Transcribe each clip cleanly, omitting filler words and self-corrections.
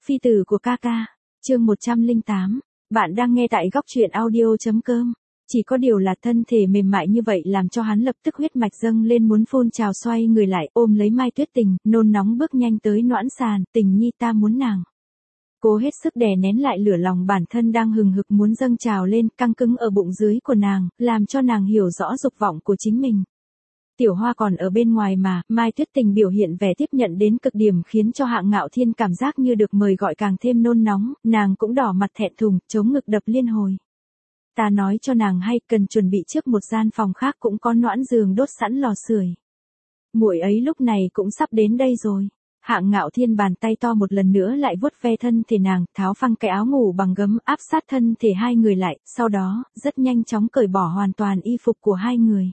Phi tử của ca ca, chương 108, bạn đang nghe tại góc truyện audio.com. Chỉ có điều là thân thể mềm mại như vậy làm cho hắn lập tức huyết mạch dâng lên muốn phun trào, xoay người lại ôm lấy Mai Tuyết Tình, nôn nóng bước nhanh tới noãn sàn. Tình nhi, ta muốn nàng. Cố hết sức đè nén lại lửa lòng bản thân đang hừng hực muốn dâng trào lên, căng cứng ở bụng dưới của nàng, làm cho nàng hiểu rõ dục vọng của chính mình. Tiểu Hoa còn ở bên ngoài mà, Mai Tuyết Tình biểu hiện vẻ tiếp nhận đến cực điểm khiến cho Hạng Ngạo Thiên cảm giác như được mời gọi càng thêm nôn nóng, nàng cũng đỏ mặt thẹn thùng, chống ngực đập liên hồi. Ta nói cho nàng hay, cần chuẩn bị trước một gian phòng khác cũng có noãn giường đốt sẵn lò sưởi. Muội ấy lúc này cũng sắp đến đây rồi. Hạng Ngạo Thiên bàn tay to một lần nữa lại vuốt ve thân thể nàng, tháo phăng cái áo ngủ bằng gấm áp sát thân thể hai người lại, sau đó, rất nhanh chóng cởi bỏ hoàn toàn y phục của hai người.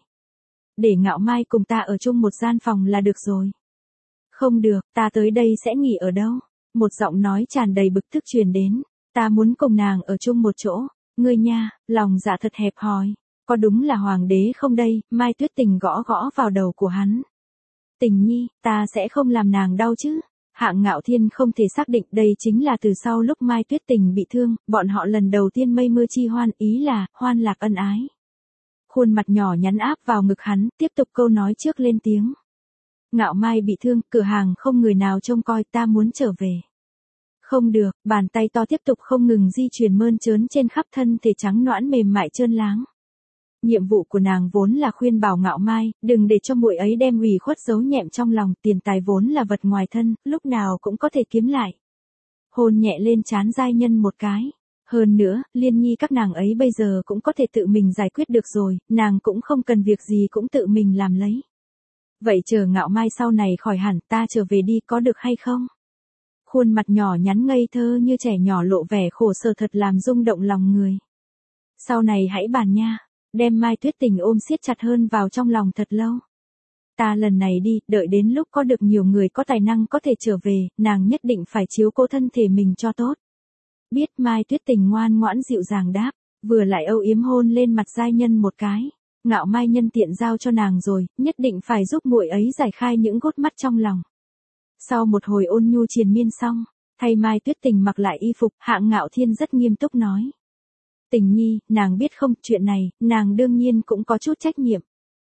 Để Ngạo Mai cùng ta ở chung một gian phòng là được rồi. Không được, ta tới đây sẽ nghỉ ở đâu? Một giọng nói tràn đầy bực tức truyền đến. Ta muốn cùng nàng ở chung một chỗ. Ngươi nha, lòng dạ thật hẹp hòi. Có đúng là hoàng đế không đây? Mai Tuyết Tình gõ gõ vào đầu của hắn. Tình nhi, ta sẽ không làm nàng đau chứ? Hạng Ngạo Thiên không thể xác định đây chính là từ sau lúc Mai Tuyết Tình bị thương, bọn họ lần đầu tiên mây mưa chi hoan, ý là hoan lạc ân ái. Khuôn mặt nhỏ nhắn áp vào ngực hắn, tiếp tục câu nói trước lên tiếng. Ngạo Mai bị thương, cửa hàng không người nào trông coi, ta muốn trở về. Không được, bàn tay to tiếp tục không ngừng di chuyển mơn trớn trên khắp thân thể trắng nõn mềm mại trơn láng. Nhiệm vụ của nàng vốn là khuyên bảo Ngạo Mai, đừng để cho muội ấy đem ủy khuất giấu nhẹm trong lòng, tiền tài vốn là vật ngoài thân, lúc nào cũng có thể kiếm lại. Hôn nhẹ lên trán giai nhân một cái. Hơn nữa, Liên Nhi các nàng ấy bây giờ cũng có thể tự mình giải quyết được rồi, nàng cũng không cần việc gì cũng tự mình làm lấy. Vậy chờ Ngạo Mai sau này khỏi hẳn, ta trở về đi có được hay không? Khuôn mặt nhỏ nhắn ngây thơ như trẻ nhỏ lộ vẻ khổ sở thật làm rung động lòng người. Sau này hãy bàn nha, đem Mai Tuyết Tình ôm siết chặt hơn vào trong lòng thật lâu. Ta lần này đi, đợi đến lúc có được nhiều người có tài năng có thể trở về, nàng nhất định phải chiếu cố thân thể mình cho tốt. Biết. Mai Tuyết Tình ngoan ngoãn dịu dàng đáp, vừa lại âu yếm hôn lên mặt giai nhân một cái. Ngạo Mai nhân tiện giao cho nàng rồi, nhất định phải giúp muội ấy giải khai những gút mắt trong lòng. Sau một hồi ôn nhu triền miên xong, thay Mai Tuyết Tình mặc lại y phục, Hạng Ngạo Thiên rất nghiêm túc nói. Tình nhi, nàng biết không, chuyện này, nàng đương nhiên cũng có chút trách nhiệm.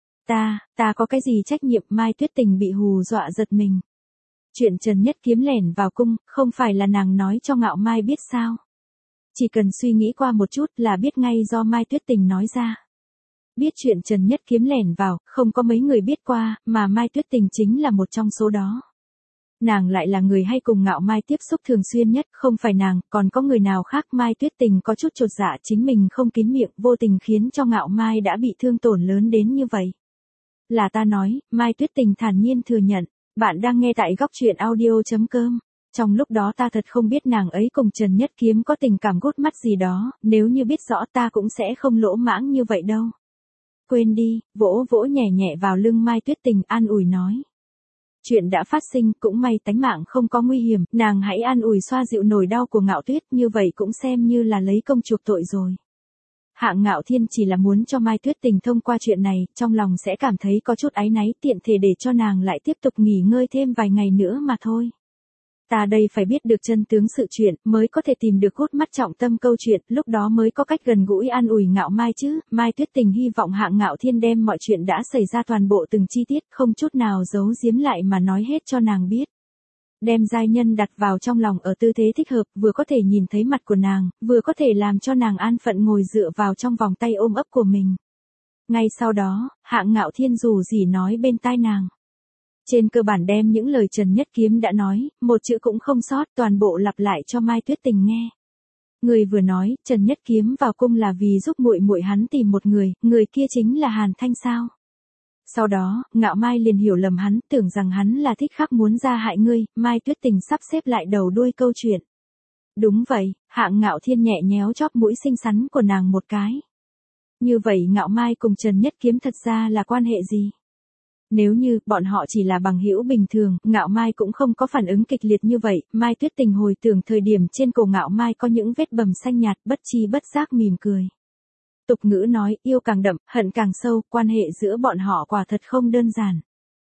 Ta có cái gì trách nhiệm? Mai Tuyết Tình bị hù dọa giật mình. Chuyện Trần Nhất Kiếm lẻn vào cung, không phải là nàng nói cho Ngạo Mai biết sao? Chỉ cần suy nghĩ qua một chút là biết ngay do Mai Tuyết Tình nói ra. Biết chuyện Trần Nhất Kiếm lẻn vào, không có mấy người biết qua, mà Mai Tuyết Tình chính là một trong số đó. Nàng lại là người hay cùng Ngạo Mai tiếp xúc thường xuyên nhất, không phải nàng, còn có người nào khác? Mai Tuyết Tình có chút chột dạ chính mình không kín miệng, vô tình khiến cho Ngạo Mai đã bị thương tổn lớn đến như vậy. Là ta nói, Mai Tuyết Tình thản nhiên thừa nhận. Bạn đang nghe tại góc truyện audio.com. Trong lúc đó ta thật không biết nàng ấy cùng Trần Nhất Kiếm có tình cảm gút mắt gì đó, nếu như biết rõ ta cũng sẽ không lỗ mãng như vậy đâu. Quên đi, vỗ vỗ nhẹ nhẹ vào lưng Mai Tuyết Tình an ủi nói. Chuyện đã phát sinh, cũng may tánh mạng không có nguy hiểm, nàng hãy an ủi xoa dịu nỗi đau của Ngạo Tuyết, như vậy cũng xem như là lấy công chuộc tội rồi. Hạng Ngạo Thiên chỉ là muốn cho Mai Tuyết Tình thông qua chuyện này, trong lòng sẽ cảm thấy có chút áy náy, tiện thể để cho nàng lại tiếp tục nghỉ ngơi thêm vài ngày nữa mà thôi. Ta đây phải biết được chân tướng sự chuyện, mới có thể tìm được gút mắt trọng tâm câu chuyện, lúc đó mới có cách gần gũi an ủi Ngạo Mai chứ. Mai Tuyết Tình hy vọng Hạng Ngạo Thiên đem mọi chuyện đã xảy ra toàn bộ từng chi tiết, không chút nào giấu giếm lại mà nói hết cho nàng biết. Đem giai nhân đặt vào trong lòng ở tư thế thích hợp, vừa có thể nhìn thấy mặt của nàng, vừa có thể làm cho nàng an phận ngồi dựa vào trong vòng tay ôm ấp của mình. Ngay sau đó, Hạng Ngạo Thiên dù gì nói bên tai nàng. Trên cơ bản đem những lời Trần Nhất Kiếm đã nói, một chữ cũng không sót, toàn bộ lặp lại cho Mai Tuyết Tình nghe. Người vừa nói, Trần Nhất Kiếm vào cung là vì giúp muội muội hắn tìm một người kia chính là Hàn Thanh sao? Sau đó, Ngạo Mai liền hiểu lầm hắn, tưởng rằng hắn là thích khắc muốn ra hại ngươi. Mai Tuyết Tình sắp xếp lại đầu đuôi câu chuyện. Đúng vậy, Hạng Ngạo Thiên nhẹ nhéo chóp mũi xinh xắn của nàng một cái. Như vậy Ngạo Mai cùng Trần Nhất Kiếm thật ra là quan hệ gì? Nếu như bọn họ chỉ là bằng hữu bình thường, Ngạo Mai cũng không có phản ứng kịch liệt như vậy. Mai Tuyết Tình hồi tưởng thời điểm trên cổ Ngạo Mai có những vết bầm xanh nhạt, bất chi bất giác mỉm cười. Tục ngữ nói, yêu càng đậm, hận càng sâu, quan hệ giữa bọn họ quả thật không đơn giản.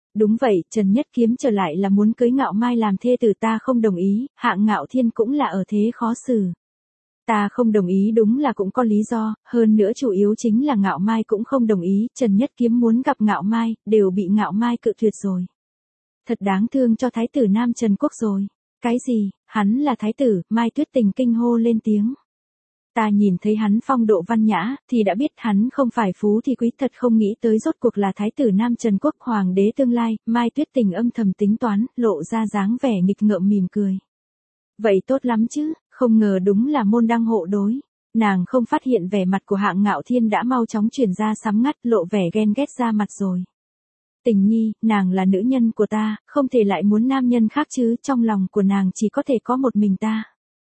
Đúng vậy, Trần Nhất Kiếm trở lại là muốn cưới Ngạo Mai làm thê tử, ta không đồng ý, Hạng Ngạo Thiên cũng là ở thế khó xử. Ta không đồng ý đúng là cũng có lý do, hơn nữa chủ yếu chính là Ngạo Mai cũng không đồng ý, Trần Nhất Kiếm muốn gặp Ngạo Mai, đều bị Ngạo Mai cự tuyệt rồi. Thật đáng thương cho thái tử Nam Trần Quốc rồi. Cái gì, hắn là thái tử, Mai Tuyết Tình kinh hô lên tiếng. Ta nhìn thấy hắn phong độ văn nhã, thì đã biết hắn không phải phú thì quý, thật không nghĩ tới rốt cuộc là thái tử Nam Trần Quốc hoàng đế tương lai, Mai Tuyết Tình âm thầm tính toán, lộ ra dáng vẻ nghịch ngợm mỉm cười. Vậy tốt lắm chứ, không ngờ đúng là môn đăng hộ đối. Nàng không phát hiện vẻ mặt của Hạng Ngạo Thiên đã mau chóng chuyển ra sắm ngắt, lộ vẻ ghen ghét ra mặt rồi. Tình nhi, nàng là nữ nhân của ta, không thể lại muốn nam nhân khác chứ, trong lòng của nàng chỉ có thể có một mình ta.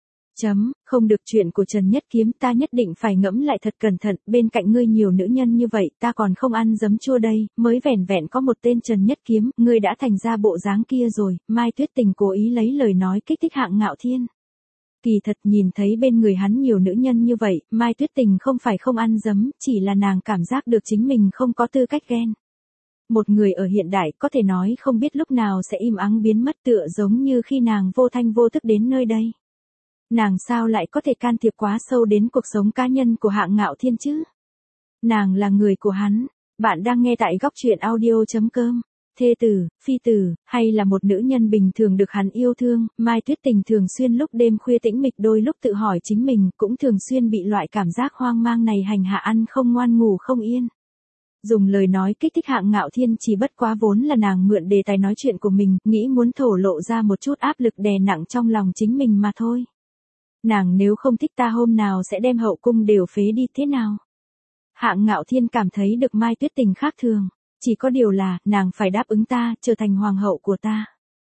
Không được, chuyện của Trần Nhất Kiếm ta nhất định phải ngẫm lại thật cẩn thận, bên cạnh ngươi nhiều nữ nhân như vậy, ta còn không ăn giấm chua đây, mới vẻn vẹn có một tên Trần Nhất Kiếm, ngươi đã thành ra bộ dáng kia rồi, Mai Tuyết Tình cố ý lấy lời nói kích thích Hạng Ngạo Thiên. Kỳ thật nhìn thấy bên người hắn nhiều nữ nhân như vậy, Mai Tuyết Tình không phải không ăn giấm, chỉ là nàng cảm giác được chính mình không có tư cách ghen. Một người ở hiện đại có thể nói không biết lúc nào sẽ im ắng biến mất, tựa giống như khi nàng vô thanh vô thức đến nơi đây. Nàng sao lại có thể can thiệp quá sâu đến cuộc sống cá nhân của Hạng Ngạo Thiên chứ? Nàng là người của hắn. Bạn đang nghe tại góc truyện audio.com. Thê tử, phi tử, hay là một nữ nhân bình thường được hắn yêu thương, Mai Tuyết Tình thường xuyên lúc đêm khuya tĩnh mịch đôi lúc tự hỏi chính mình, cũng thường xuyên bị loại cảm giác hoang mang này hành hạ, ăn không ngoan ngủ không yên. Dùng lời nói kích thích Hạng Ngạo Thiên chỉ bất quá vốn là nàng mượn đề tài nói chuyện của mình, nghĩ muốn thổ lộ ra một chút áp lực đè nặng trong lòng chính mình mà thôi. Nàng nếu không thích ta hôm nào sẽ đem hậu cung đều phế đi thế nào? Hạng Ngạo Thiên cảm thấy được Mai Tuyết Tình khác thường. Chỉ có điều là, nàng phải đáp ứng ta, trở thành hoàng hậu của ta.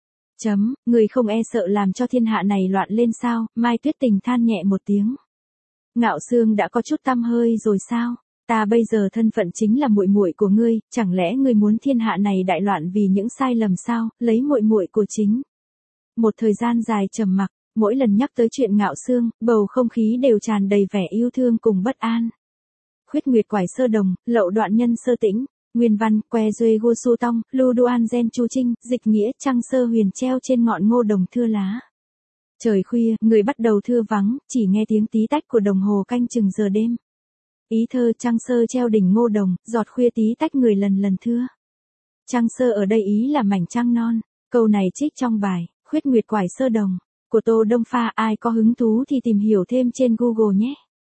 Người không e sợ làm cho thiên hạ này loạn lên sao? Mai Tuyết Tình than nhẹ một tiếng. Ngạo Xương đã có chút tăm hơi rồi sao? Ta bây giờ thân phận chính là muội muội của ngươi, chẳng lẽ ngươi muốn thiên hạ này đại loạn vì những sai lầm sao? Lấy muội muội của chính. Một thời gian dài trầm mặc, mỗi lần nhắc tới chuyện Ngạo Xương, bầu không khí đều tràn đầy vẻ yêu thương cùng bất an. Khuyết Nguyệt Quải Sơ Đồng, Lậu Đoạn Nhân Sơ Tĩnh, Nguyên văn, Que Duê Gô Su Tong, Lu Duan Gen Chu Trinh, dịch nghĩa Trăng Sơ Huyền treo trên ngọn ngô đồng thưa lá. Trời khuya, người bắt đầu thưa vắng, chỉ nghe tiếng tí tách của đồng hồ canh chừng giờ đêm. Ý thơ Trăng Sơ treo đỉnh ngô đồng, giọt khuya tí tách người lần lần thưa. Trăng Sơ ở đây ý là mảnh trăng non, câu này trích trong bài, Khuyết Nguyệt Quải Sơ Đồng, của Tô Đông Pha, ai có hứng thú thì tìm hiểu thêm trên Google nhé.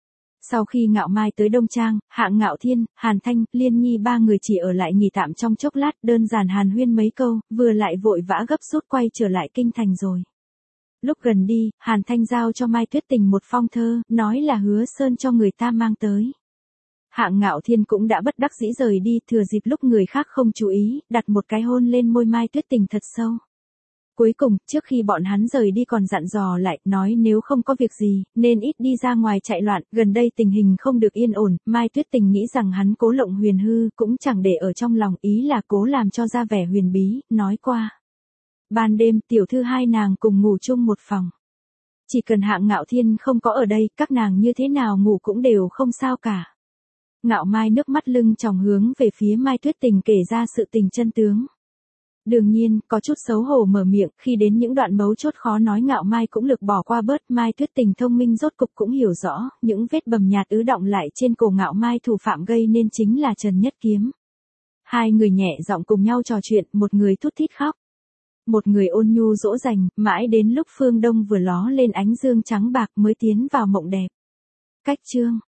Sau khi Ngạo Mai tới Đông Trang, Hạng Ngạo Thiên, Hàn Thanh, Liên Nhi ba người chỉ ở lại nghỉ tạm trong chốc lát, đơn giản hàn huyên mấy câu, vừa lại vội vã gấp rút quay trở lại kinh thành rồi. Lúc gần đi, Hàn Thanh giao cho Mai Tuyết Tình một phong thơ, nói là Hứa Sơn cho người ta mang tới. Hạng Ngạo Thiên cũng đã bất đắc dĩ rời đi, thừa dịp lúc người khác không chú ý, đặt một cái hôn lên môi Mai Tuyết Tình thật sâu. Cuối cùng, trước khi bọn hắn rời đi còn dặn dò lại, nói nếu không có việc gì, nên ít đi ra ngoài chạy loạn, gần đây tình hình không được yên ổn, Mai Tuyết Tình nghĩ rằng hắn cố lộng huyền hư, cũng chẳng để ở trong lòng, ý là cố làm cho ra vẻ huyền bí, nói qua. Ban đêm, tiểu thư hai nàng cùng ngủ chung một phòng. Chỉ cần Hạng Ngạo Thiên không có ở đây, các nàng như thế nào ngủ cũng đều không sao cả. Ngạo Mai nước mắt lưng tròng hướng về phía Mai Tuyết Tình kể ra sự tình chân tướng. Đương nhiên, có chút xấu hổ mở miệng, khi đến những đoạn mấu chốt khó nói Ngạo Mai cũng lược bỏ qua bớt, Mai Tuyết Tình thông minh rốt cục cũng hiểu rõ, những vết bầm nhạt ứ đọng lại trên cổ Ngạo Mai thủ phạm gây nên chính là Trần Nhất Kiếm. Hai người nhẹ giọng cùng nhau trò chuyện, một người thút thít khóc. Một người ôn nhu dỗ dành, mãi đến lúc phương đông vừa ló lên ánh dương trắng bạc mới tiến vào mộng đẹp. Cách chương